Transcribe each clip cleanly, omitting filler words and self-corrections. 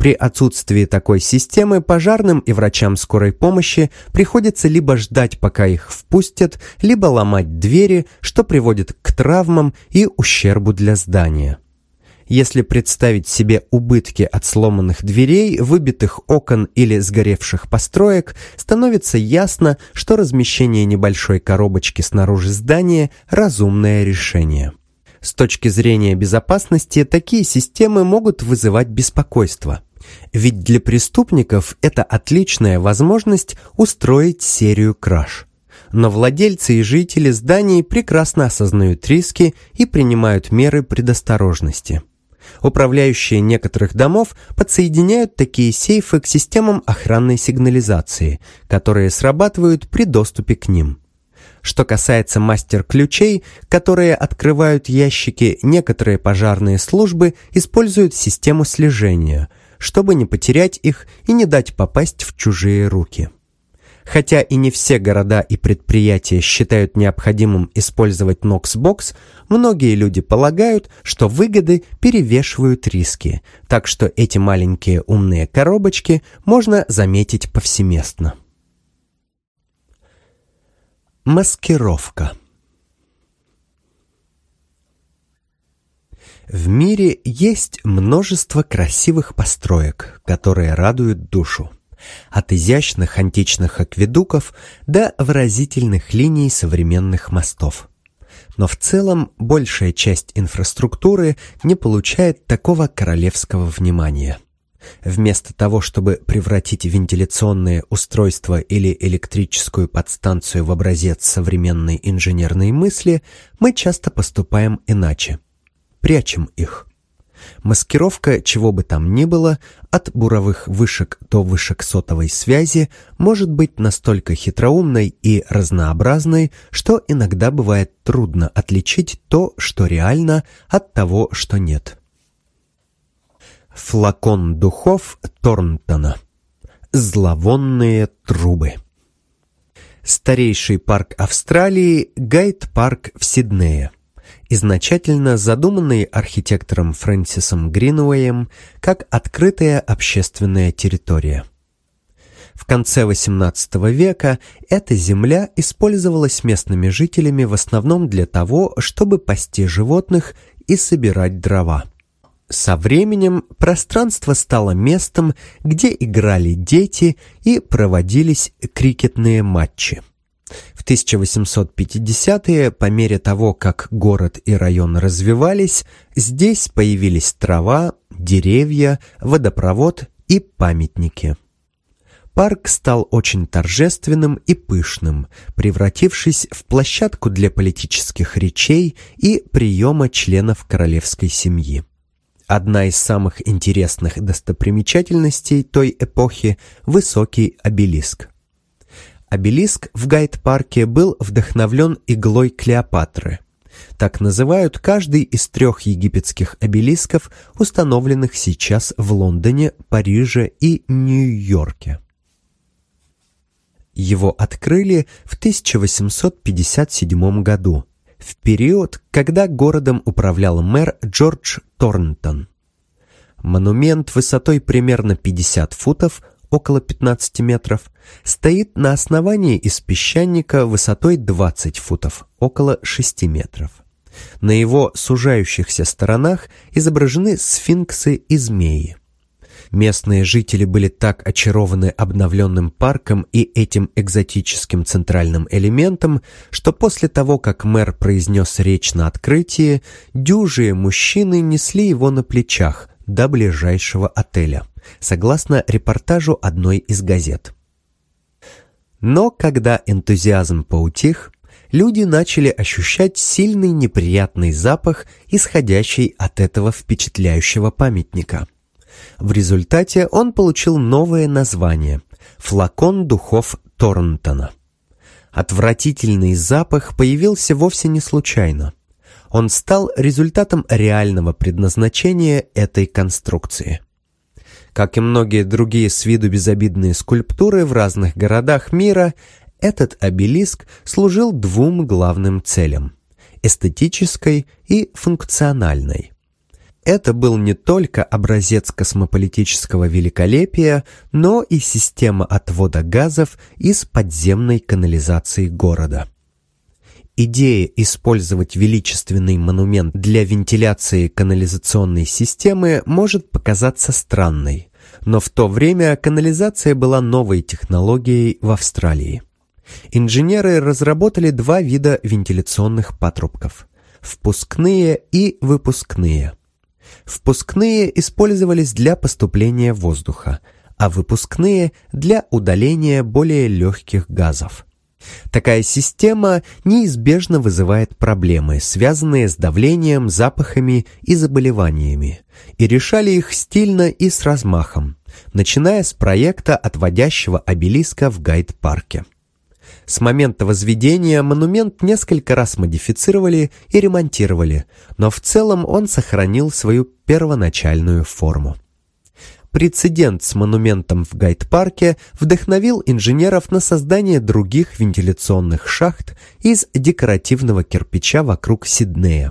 При отсутствии такой системы пожарным и врачам скорой помощи приходится либо ждать, пока их впустят, либо ломать двери, что приводит к травмам и ущербу для здания. Если представить себе убытки от сломанных дверей, выбитых окон или сгоревших построек, становится ясно, что размещение небольшой коробочки снаружи здания – разумное решение. С точки зрения безопасности, такие системы могут вызывать беспокойство. Ведь для преступников это отличная возможность устроить серию краж. Но владельцы и жители зданий прекрасно осознают риски и принимают меры предосторожности. Управляющие некоторых домов подсоединяют такие сейфы к системам охранной сигнализации, которые срабатывают при доступе к ним. Что касается мастер-ключей, которые открывают ящики, некоторые пожарные службы используют систему слежения, чтобы не потерять их и не дать попасть в чужие руки. Хотя и не все города и предприятия считают необходимым использовать Knox-Box, многие люди полагают, что выгоды перевешивают риски, так что эти маленькие умные коробочки можно заметить повсеместно. Маскировка. В мире есть множество красивых построек, которые радуют душу. От изящных античных акведуков до выразительных линий современных мостов. Но в целом большая часть инфраструктуры не получает такого королевского внимания. Вместо того, чтобы превратить вентиляционные устройства или электрическую подстанцию в образец современной инженерной мысли, мы часто поступаем иначе. Прячем их. Маскировка чего бы там ни было, от буровых вышек до вышек сотовой связи, может быть настолько хитроумной и разнообразной, что иногда бывает трудно отличить то, что реально, от того, что нет. Флакон духов Торнтона. Зловонные трубы. Старейший парк Австралии – Гайд-парк в Сиднее. Изначально задуманный архитектором Фрэнсисом Гринуэем как открытая общественная территория. В конце XVIII века эта земля использовалась местными жителями в основном для того, чтобы пасти животных и собирать дрова. Со временем пространство стало местом, где играли дети и проводились крикетные матчи. В 1850-е, по мере того, как город и район развивались, здесь появились трава, деревья, водопровод и памятники. Парк стал очень торжественным и пышным, превратившись в площадку для политических речей и приема членов королевской семьи. Одна из самых интересных достопримечательностей той эпохи – высокий обелиск. Обелиск в Гайд-парке был вдохновлен иглой Клеопатры. Так называют каждый из 3 египетских обелисков, установленных сейчас в Лондоне, Париже и Нью-Йорке. Его открыли в 1857 году, в период, когда городом управлял мэр Джордж Торнтон. Монумент высотой примерно 50 футов, около 15 метров, стоит на основании из песчаника высотой 20 футов, около 6 метров. На его сужающихся сторонах изображены сфинксы и змеи. Местные жители были так очарованы обновленным парком и этим экзотическим центральным элементом, что после того, как мэр произнес речь на открытии, дюжие мужчины несли его на плечах до ближайшего отеля, согласно репортажу одной из газет. Но когда энтузиазм поутих, люди начали ощущать сильный неприятный запах, исходящий от этого впечатляющего памятника. В результате он получил новое название – «Флакон духов Торнтона». Отвратительный запах появился вовсе не случайно. Он стал результатом реального предназначения этой конструкции. Как и многие другие с виду безобидные скульптуры в разных городах мира, этот обелиск служил 2 главным целям – эстетической и функциональной. это был не только образец космополитического великолепия, но и система отвода газов из подземной канализации города. Идея использовать величественный монумент для вентиляции канализационной системы может показаться странной, но в то время канализация была новой технологией в Австралии. Инженеры разработали два вида вентиляционных патрубков – впускные и выпускные. Впускные использовались для поступления воздуха, а выпускные – для удаления более легких газов. Такая система неизбежно вызывает проблемы, связанные с давлением, запахами и заболеваниями, и решали их стильно и с размахом, начиная с проекта отводящего обелиска в Гайд-парке. С момента возведения монумент несколько раз модифицировали и ремонтировали, но в целом он сохранил свою первоначальную форму. Прецедент с монументом в Гайд-парке вдохновил инженеров на создание других вентиляционных шахт из декоративного кирпича вокруг Сиднея.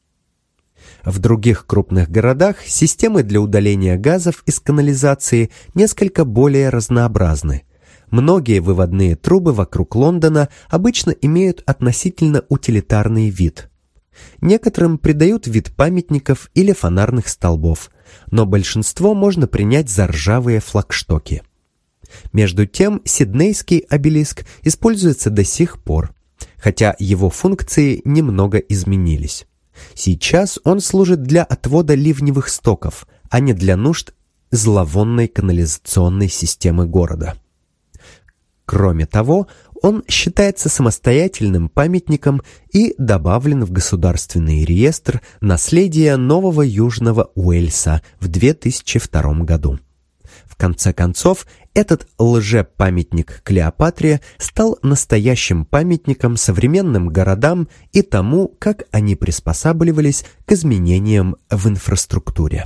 В других крупных городах системы для удаления газов из канализации несколько более разнообразны. Многие выводные трубы вокруг Лондона обычно имеют относительно утилитарный вид. Некоторым придают вид памятников или фонарных столбов, но большинство можно принять за ржавые флагштоки. Между тем, Сиднейский обелиск используется до сих пор, хотя его функции немного изменились. Сейчас он служит для отвода ливневых стоков, а не для нужд зловонной канализационной системы города. Кроме того, он считается самостоятельным памятником и добавлен в Государственный реестр наследия Нового Южного Уэльса в 2002 году. В конце концов, этот лжепамятник Клеопатре стал настоящим памятником современным городам и тому, как они приспосабливались к изменениям в инфраструктуре.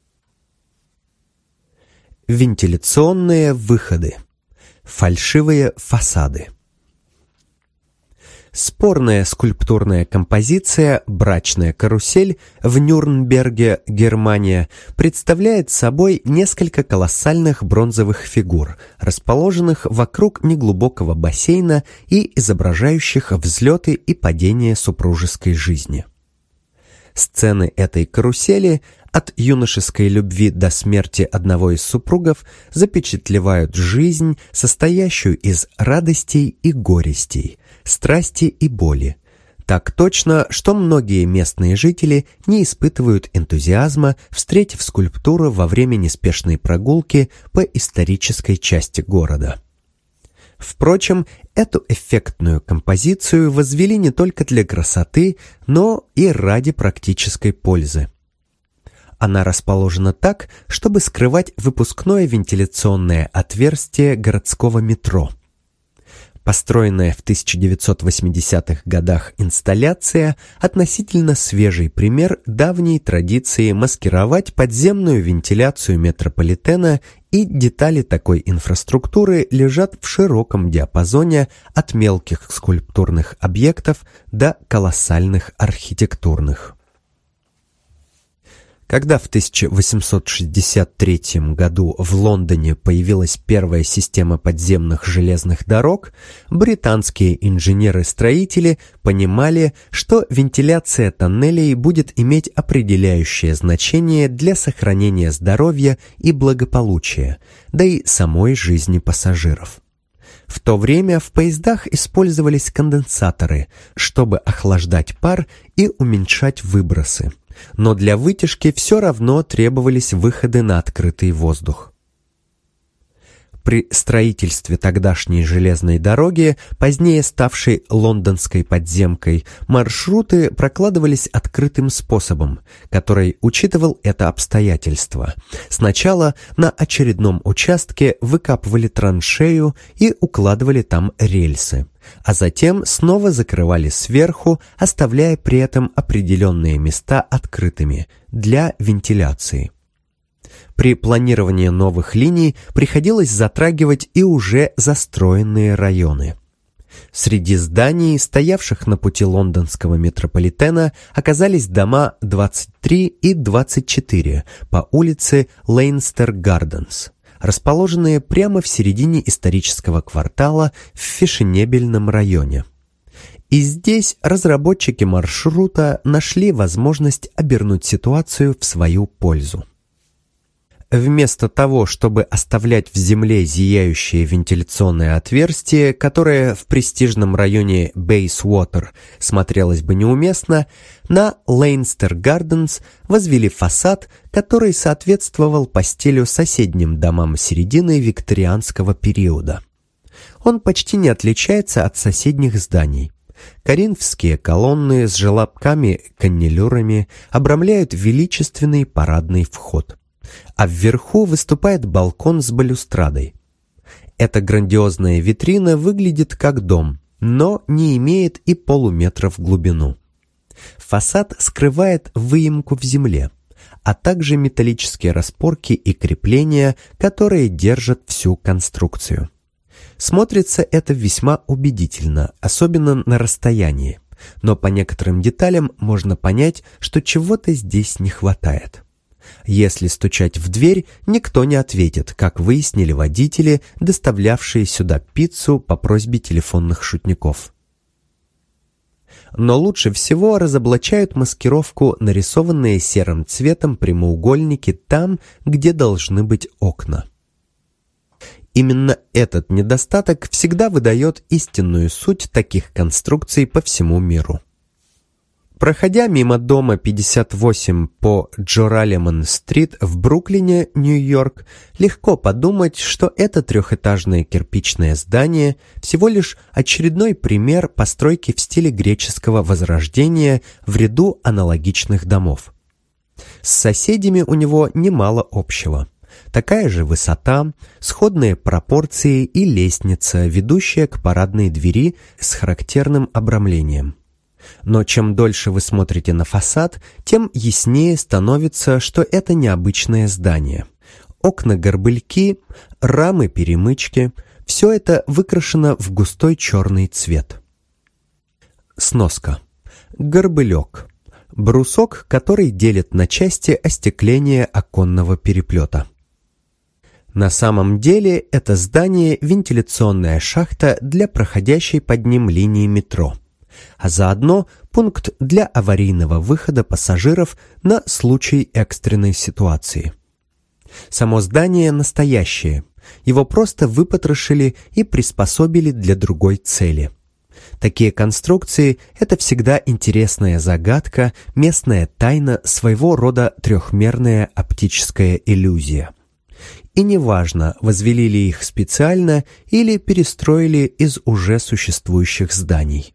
Вентиляционные выходы. Фальшивые фасады. Спорная скульптурная композиция «Брачная карусель» в Нюрнберге, Германия, представляет собой несколько колоссальных бронзовых фигур, расположенных вокруг неглубокого бассейна и изображающих взлеты и падения супружеской жизни. Сцены этой карусели от юношеской любви до смерти одного из супругов запечатлевают жизнь, состоящую из радостей и горестей, страсти и боли. Так точно, что многие местные жители не испытывают энтузиазма, встретив скульптуру во время неспешной прогулки по исторической части города. Впрочем, эту эффектную композицию возвели не только для красоты, но и ради практической пользы. Она расположена так, чтобы скрывать выпускное вентиляционное отверстие городского метро. Построенная в 1980-х годах инсталляция – относительно свежий пример давней традиции маскировать подземную вентиляцию метрополитена, и детали такой инфраструктуры лежат в широком диапазоне от мелких скульптурных объектов до колоссальных архитектурных. Когда в 1863 году в Лондоне появилась первая система подземных железных дорог, британские инженеры-строители понимали, что вентиляция тоннелей будет иметь определяющее значение для сохранения здоровья и благополучия, да и самой жизни пассажиров. В то время в поездах использовались конденсаторы, чтобы охлаждать пар и уменьшать выбросы. Но для вытяжки все равно требовались выходы на открытый воздух. При строительстве тогдашней железной дороги, позднее ставшей лондонской подземкой, маршруты прокладывались открытым способом, который учитывал это обстоятельство. Сначала на очередном участке выкапывали траншею и укладывали там рельсы, а затем снова закрывали сверху, оставляя при этом определенные места открытыми для вентиляции. При планировании новых линий приходилось затрагивать и уже застроенные районы. Среди зданий, стоявших на пути лондонского метрополитена, оказались дома 23 и 24 по улице Лейнстер-Гарденс, расположенные прямо в середине исторического квартала в фешенебельном районе. И здесь разработчики маршрута нашли возможность обернуть ситуацию в свою пользу. Вместо того, чтобы оставлять в земле зияющее вентиляционное отверстие, которое в престижном районе Бейсуотер смотрелось бы неуместно, на Лейнстер-Гарденс возвели фасад, который соответствовал по стилю соседним домам середины викторианского периода. Он почти не отличается от соседних зданий. Коринфские колонны с желобками-каннелюрами обрамляют величественный парадный вход, а вверху выступает балкон с балюстрадой. Эта грандиозная витрина выглядит как дом, но не имеет и полуметра в глубину. Фасад скрывает выемку в земле, а также металлические распорки и крепления, которые держат всю конструкцию. Смотрится это весьма убедительно, особенно на расстоянии, но по некоторым деталям можно понять, что чего-то здесь не хватает. Если стучать в дверь, никто не ответит, как выяснили водители, доставлявшие сюда пиццу по просьбе телефонных шутников. Но лучше всего разоблачают маскировку нарисованные серым цветом прямоугольники там, где должны быть окна. Именно этот недостаток всегда выдает истинную суть таких конструкций по всему миру. Проходя мимо дома 58 по Джоралемон-стрит в Бруклине, Нью-Йорк, легко подумать, что это трехэтажное кирпичное здание всего лишь очередной пример постройки в стиле греческого возрождения в ряду аналогичных домов. С соседями у него немало общего. Такая же высота, сходные пропорции и лестница, ведущая к парадной двери с характерным обрамлением. Но чем дольше вы смотрите на фасад, тем яснее становится, что это необычное здание. Окна-горбыльки, рамы-перемычки – все это выкрашено в густой черный цвет. Сноска. Горбылек. Брусок, который делит на части остекление оконного переплета. На самом деле это здание – вентиляционная шахта для проходящей под ним линии метро, а заодно пункт для аварийного выхода пассажиров на случай экстренной ситуации. Само здание настоящее, его просто выпотрошили и приспособили для другой цели. Такие конструкции – это всегда интересная загадка, местная тайна, своего рода трехмерная оптическая иллюзия. И неважно, возвели ли их специально или перестроили из уже существующих зданий.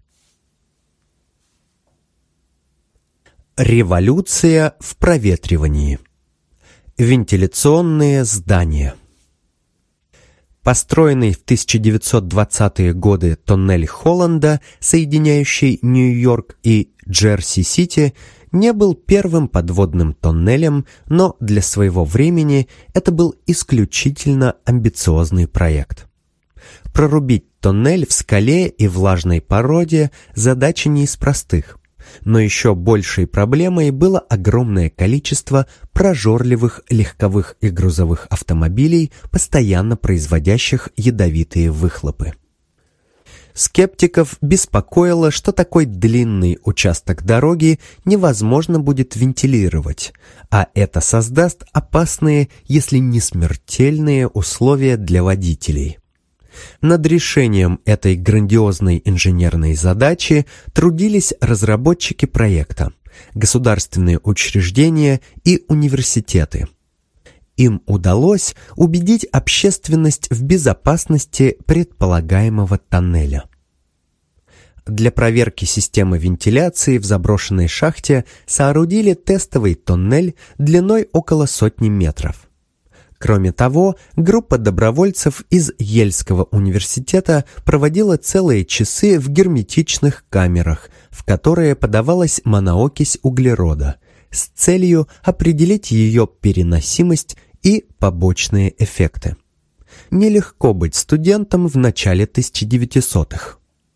Революция в проветривании. Вентиляционные здания. Построенный в 1920-е годы тоннель Холланда, соединяющий Нью-Йорк и Джерси-Сити, не был первым подводным тоннелем, но для своего времени это был исключительно амбициозный проект. Прорубить тоннель в скале и влажной породе – задача не из простых. Но еще большей проблемой было огромное количество прожорливых легковых и грузовых автомобилей, постоянно производящих ядовитые выхлопы. Скептиков беспокоило, что такой длинный участок дороги невозможно будет вентилировать, а это создаст опасные, если не смертельные условия для водителей. Над решением этой грандиозной инженерной задачи трудились разработчики проекта, государственные учреждения и университеты. Им удалось убедить общественность в безопасности предполагаемого тоннеля. Для проверки системы вентиляции в заброшенной шахте соорудили тестовый тоннель длиной около 100 метров. Кроме того, группа добровольцев из Ельского университета проводила целые часы в герметичных камерах, в которые подавалась моноокись углерода, с целью определить ее переносимость и побочные эффекты. Нелегко быть студентом в начале 1900-х.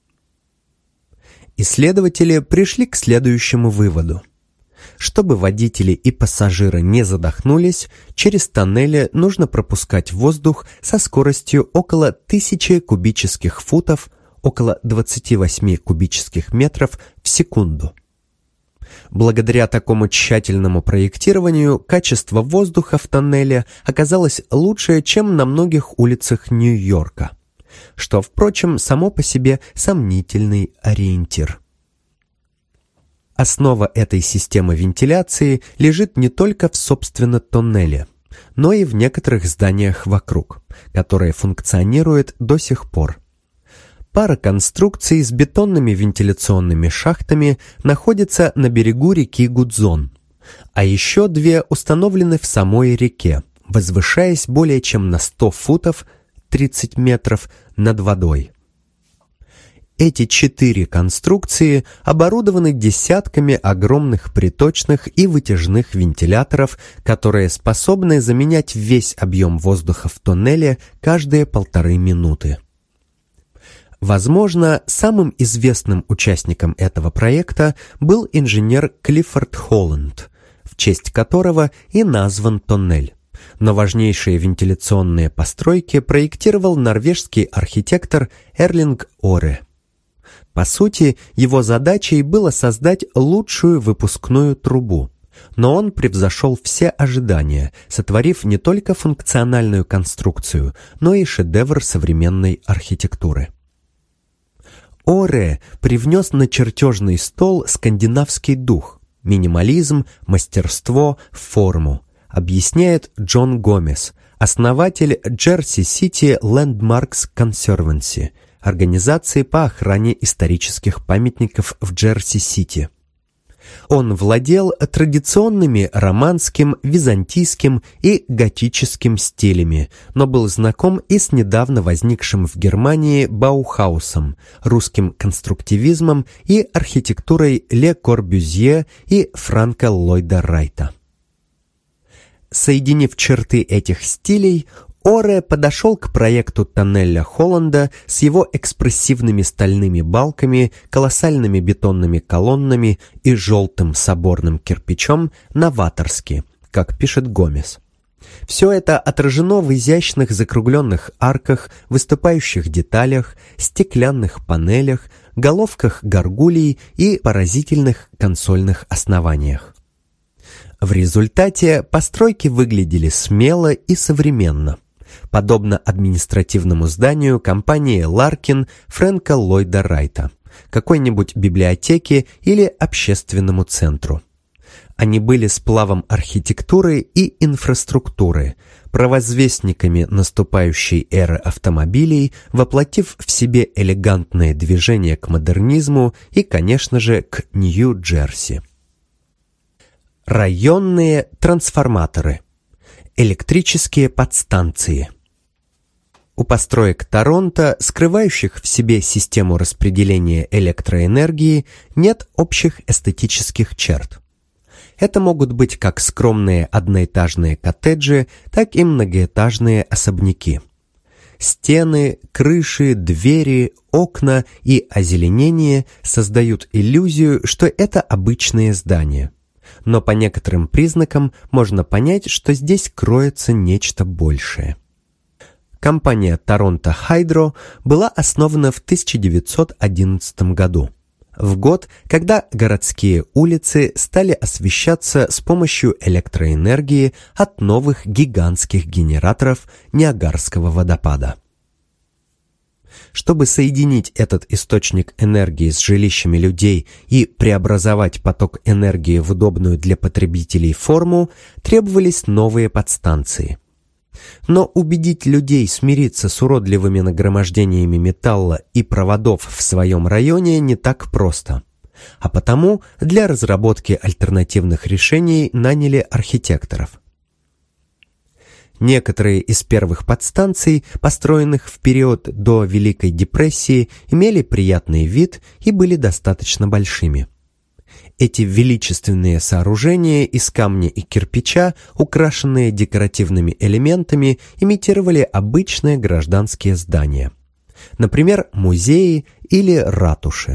Исследователи пришли к следующему выводу. Чтобы водители и пассажиры не задохнулись, через тоннели нужно пропускать воздух со скоростью около 1000 кубических футов, около 28 кубических метров в секунду. Благодаря такому тщательному проектированию качество воздуха в тоннеле оказалось лучшее, чем на многих улицах Нью-Йорка, что, впрочем, само по себе сомнительный ориентир. Основа этой системы вентиляции лежит не только в собственно тоннеле, но и в некоторых зданиях вокруг, которые функционируют до сих пор. Пара конструкций с бетонными вентиляционными шахтами находится на берегу реки Гудзон, а еще 2 установлены в самой реке, возвышаясь более чем на 100 футов, 30 метров, над водой. Эти 4 конструкции оборудованы десятками огромных приточных и вытяжных вентиляторов, которые способны заменять весь объем воздуха в тоннеле каждые 1,5 минуты. Возможно, самым известным участником этого проекта был инженер Клиффорд Холланд, в честь которого и назван тоннель. Но важнейшие вентиляционные постройки проектировал норвежский архитектор Эрлинг Оре. По сути, его задачей было создать лучшую выпускную трубу, но он превзошел все ожидания, сотворив не только функциональную конструкцию, но и шедевр современной архитектуры. Оре привнес на чертежный стол скандинавский дух, минимализм, мастерство, форму, объясняет Джон Гомес, основатель Jersey City Landmarks Conservancy, организации по охране исторических памятников в Джерси-Сити. Он владел традиционными романским, византийским и готическим стилями, но был знаком и с недавно возникшим в Германии Баухаусом, русским конструктивизмом и архитектурой Ле Корбюзье и Франка Ллойда Райта. Соединив черты этих стилей, Оре подошел к проекту тоннеля Холланда с его экспрессивными стальными балками, колоссальными бетонными колоннами и желтым соборным кирпичом новаторски, как пишет Гомес. Все это отражено в изящных закругленных арках, выступающих деталях, стеклянных панелях, головках горгулий и поразительных консольных основаниях. В результате постройки выглядели смело и современно, подобно административному зданию компании Ларкин Фрэнка Ллойда Райта, какой-нибудь библиотеке или общественному центру. Они были сплавом архитектуры и инфраструктуры, провозвестниками наступающей эры автомобилей, воплотив в себе элегантное движение к модернизму и, конечно же, к Нью-Джерси. Районные трансформаторы. Электрические подстанции. У построек Торонто, скрывающих в себе систему распределения электроэнергии, нет общих эстетических черт. Это могут быть как скромные одноэтажные коттеджи, так и многоэтажные особняки. Стены, крыши, двери, окна и озеленение создают иллюзию, что это обычные здания. Но по некоторым признакам можно понять, что здесь кроется нечто большее. Компания Toronto Hydro была основана в 1911 году, в год, когда городские улицы стали освещаться с помощью электроэнергии от новых гигантских генераторов Ниагарского водопада. Чтобы соединить этот источник энергии с жилищами людей и преобразовать поток энергии в удобную для потребителей форму, требовались новые подстанции. Но убедить людей смириться с уродливыми нагромождениями металла и проводов в своем районе не так просто. А потому для разработки альтернативных решений наняли архитекторов. Некоторые из первых подстанций, построенных в период до Великой депрессии, имели приятный вид и были достаточно большими. Эти величественные сооружения из камня и кирпича, украшенные декоративными элементами, имитировали обычные гражданские здания. Например, музеи или ратуши.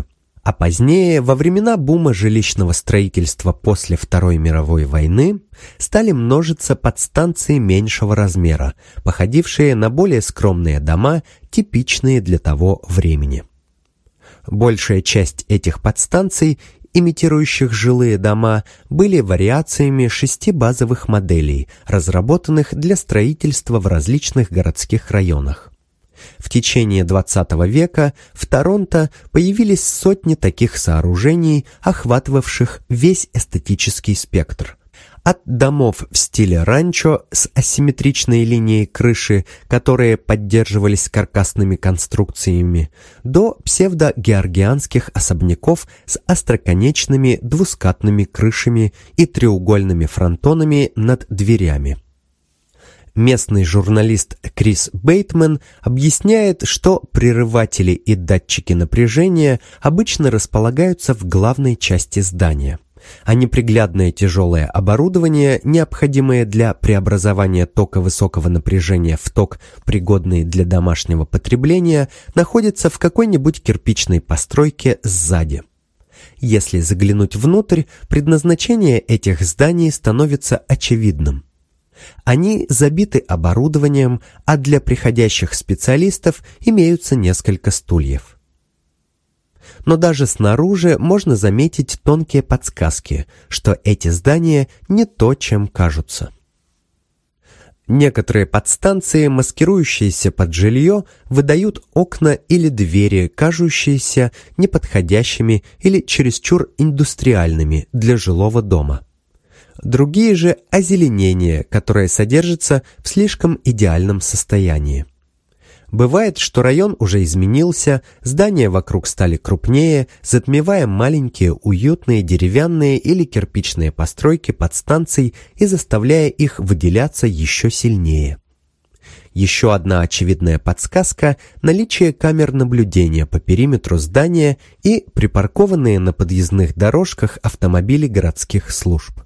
А позднее, во времена бума жилищного строительства после Второй мировой войны, стали множиться подстанции меньшего размера, походившие на более скромные дома, типичные для того времени. Большая часть этих подстанций, имитирующих жилые дома, были вариациями 6 базовых моделей, разработанных для строительства в различных городских районах. В течение XX века в Торонто появились сотни таких сооружений, охватывавших весь эстетический спектр. От домов в стиле ранчо с асимметричной линией крыши, которые поддерживались каркасными конструкциями, до псевдогеоргианских особняков с остроконечными двускатными крышами и треугольными фронтонами над дверями. Местный журналист Крис Бейтман объясняет, что прерыватели и датчики напряжения обычно располагаются в главной части здания, а неприглядное тяжелое оборудование, необходимое для преобразования тока высокого напряжения в ток, пригодный для домашнего потребления, находится в какой-нибудь кирпичной постройке сзади. Если заглянуть внутрь, предназначение этих зданий становится очевидным. Они забиты оборудованием, а для приходящих специалистов имеются несколько стульев. Но даже снаружи можно заметить тонкие подсказки, что эти здания не то, чем кажутся. Некоторые подстанции, маскирующиеся под жилье, выдают окна или двери, кажущиеся неподходящими или чересчур индустриальными для жилого дома. Другие же – озеленение, которое содержится в слишком идеальном состоянии. Бывает, что район уже изменился, здания вокруг стали крупнее, затмевая маленькие уютные деревянные или кирпичные постройки подстанций и заставляя их выделяться еще сильнее. Еще одна очевидная подсказка – наличие камер наблюдения по периметру здания и припаркованные на подъездных дорожках автомобили городских служб.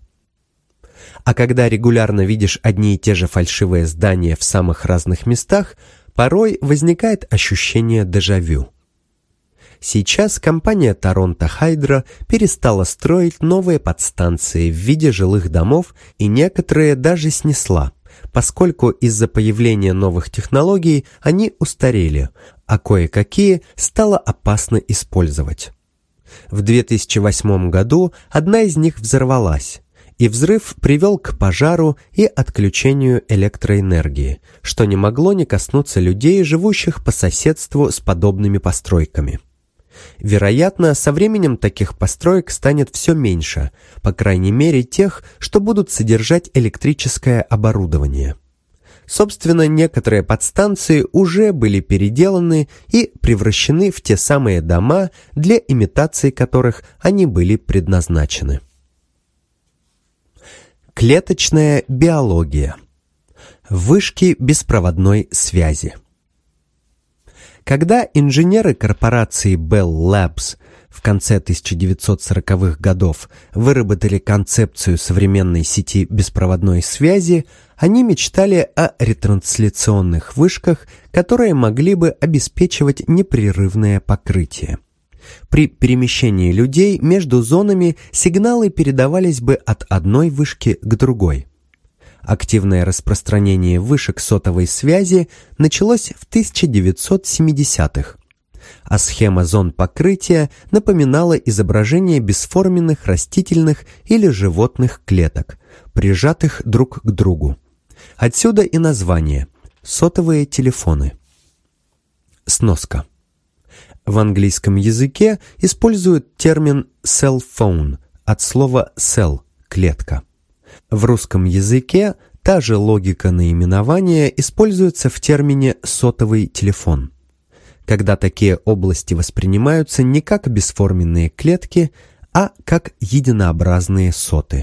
А когда регулярно видишь одни и те же фальшивые здания в самых разных местах, порой возникает ощущение дежавю. Сейчас компания Toronto Hydro перестала строить новые подстанции в виде жилых домов и некоторые даже снесла, поскольку из-за появления новых технологий они устарели, а кое-какие стало опасно использовать. В 2008 году одна из них взорвалась, и взрыв привел к пожару и отключению электроэнергии, что не могло не коснуться людей, живущих по соседству с подобными постройками. Вероятно, со временем таких построек станет все меньше, по крайней мере тех, что будут содержать электрическое оборудование. Собственно, некоторые подстанции уже были переделаны и превращены в те самые дома, для имитации которых они были предназначены. Клеточная биология. Вышки беспроводной связи. Когда инженеры корпорации Bell Labs в конце 1940-х годов выработали концепцию современной сети беспроводной связи, они мечтали о ретрансляционных вышках, которые могли бы обеспечивать непрерывное покрытие. При перемещении людей между зонами сигналы передавались бы от одной вышки к другой. Активное распространение вышек сотовой связи началось в 1970-х, а схема зон покрытия напоминала изображение бесформенных растительных или животных клеток, прижатых друг к другу. Отсюда и название – сотовые телефоны. Сноска. В английском языке используют термин cell phone от слова cell – клетка. В русском языке та же логика наименования используется в термине сотовый телефон, когда такие области воспринимаются не как бесформенные клетки, а как единообразные соты.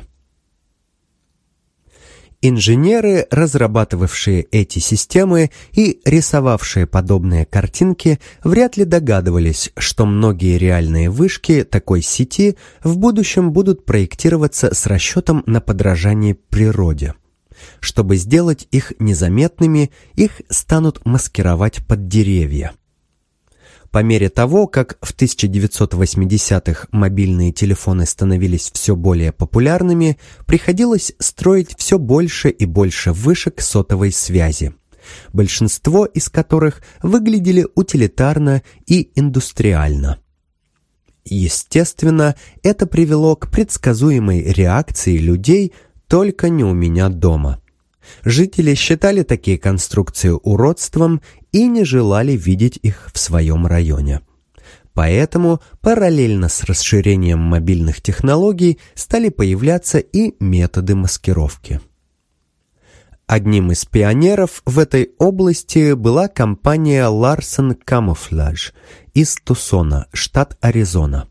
Инженеры, разрабатывавшие эти системы и рисовавшие подобные картинки, вряд ли догадывались, что многие реальные вышки такой сети в будущем будут проектироваться с расчетом на подражание природе. Чтобы сделать их незаметными, их станут маскировать под деревья. По мере того, как в 1980-х мобильные телефоны становились все более популярными, приходилось строить все больше и больше вышек сотовой связи, большинство из которых выглядели утилитарно и индустриально. Естественно, это привело к предсказуемой реакции людей «только не у меня дома». Жители считали такие конструкции уродством и не желали видеть их в своем районе. Поэтому параллельно с расширением мобильных технологий стали появляться и методы маскировки. Одним из пионеров в этой области была компания Larson Camouflage из Тусона, штат Аризона.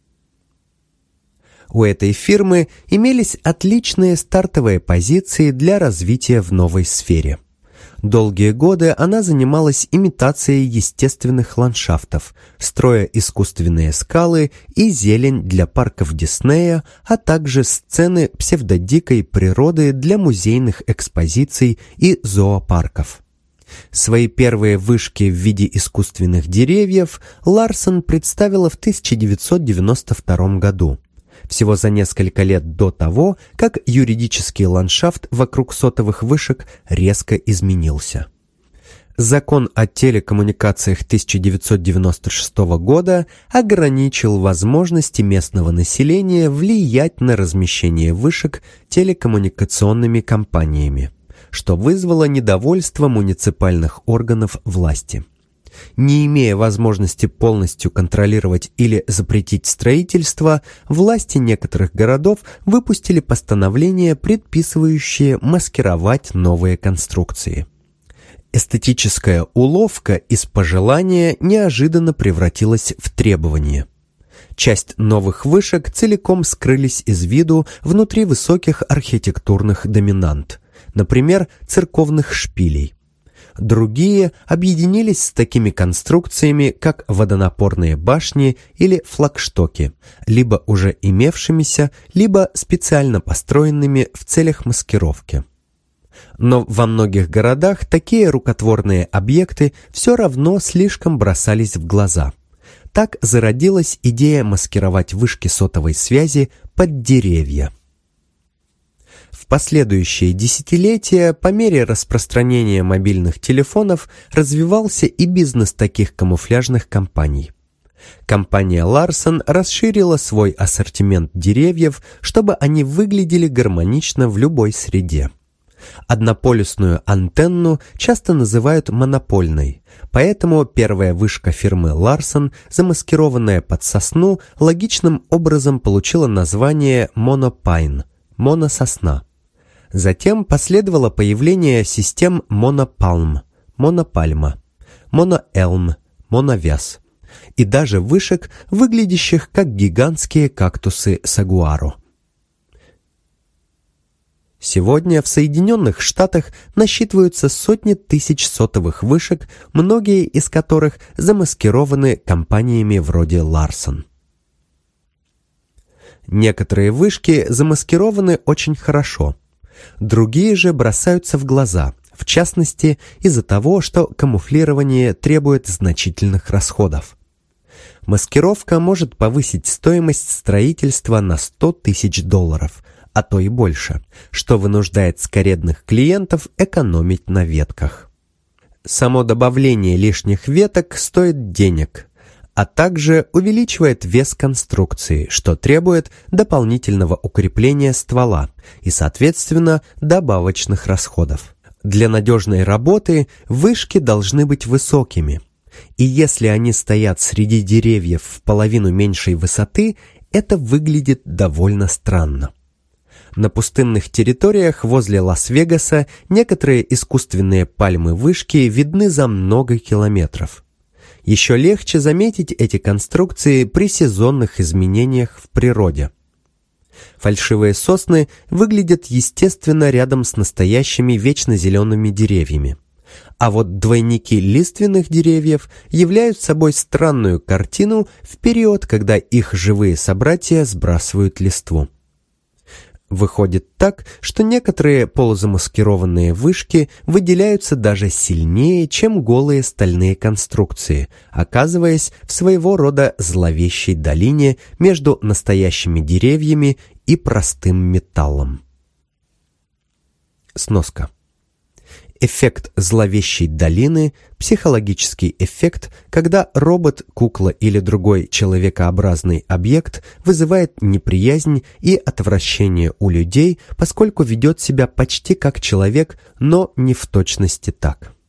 У этой фирмы имелись отличные стартовые позиции для развития в новой сфере. Долгие годы она занималась имитацией естественных ландшафтов, строя искусственные скалы и зелень для парков Диснея, а также сцены псевдодикой природы для музейных экспозиций и зоопарков. Свои первые вышки в виде искусственных деревьев Ларсон представила в 1992 году. Всего за несколько лет до того, как юридический ландшафт вокруг сотовых вышек резко изменился. Закон о телекоммуникациях 1996 года ограничил возможности местного населения влиять на размещение вышек телекоммуникационными компаниями, что вызвало недовольство муниципальных органов власти. Не имея возможности полностью контролировать или запретить строительство, власти некоторых городов выпустили постановление, предписывающее маскировать новые конструкции. Эстетическая уловка из пожелания неожиданно превратилась в требование. Часть новых вышек целиком скрылись из виду внутри высоких архитектурных доминант, например, церковных шпилей. Другие объединились с такими конструкциями, как водонапорные башни или флагштоки, либо уже имевшимися, либо специально построенными в целях маскировки. Но во многих городах такие рукотворные объекты все равно слишком бросались в глаза. Так зародилась идея маскировать вышки сотовой связи под деревья. В последующие десятилетия по мере распространения мобильных телефонов развивался и бизнес таких камуфляжных компаний. Компания Larson расширила свой ассортимент деревьев, чтобы они выглядели гармонично в любой среде. Однополюсную антенну часто называют монопольной, поэтому первая вышка фирмы Larson, замаскированная под сосну, логичным образом получила название монопайн – монососна. Затем последовало появление систем монопалм, монопальма, моноэлм, моновяз и даже вышек, выглядящих как гигантские кактусы сагуаро. Сегодня в Соединенных Штатах насчитываются сотни тысяч сотовых вышек, многие из которых замаскированы компаниями вроде Larson. Некоторые вышки замаскированы очень хорошо. Другие же бросаются в глаза, в частности из-за того, что камуфлирование требует значительных расходов. Маскировка может повысить стоимость строительства на $100 тысяч, а то и больше, что вынуждает скоредных клиентов экономить на ветках. Само добавление лишних веток стоит денег, а также увеличивает вес конструкции, что требует дополнительного укрепления ствола и, соответственно, добавочных расходов. Для надежной работы вышки должны быть высокими, и если они стоят среди деревьев в половину меньшей высоты, это выглядит довольно странно. На пустынных территориях возле Лас-Вегаса некоторые искусственные пальмы-вышки видны за много километров. Еще легче заметить эти конструкции при сезонных изменениях в природе. Фальшивые сосны выглядят естественно рядом с настоящими вечно зелеными деревьями. А вот двойники лиственных деревьев являют собой странную картину в период, когда их живые собратья сбрасывают листву. Выходит так, что некоторые полузамаскированные вышки выделяются даже сильнее, чем голые стальные конструкции, оказываясь в своего рода зловещей долине между настоящими деревьями и простым металлом. Сноска. Эффект зловещей долины – психологический эффект, когда робот, кукла или другой человекообразный объект вызывает неприязнь и отвращение у людей, поскольку ведет себя почти как человек, но не в точности так.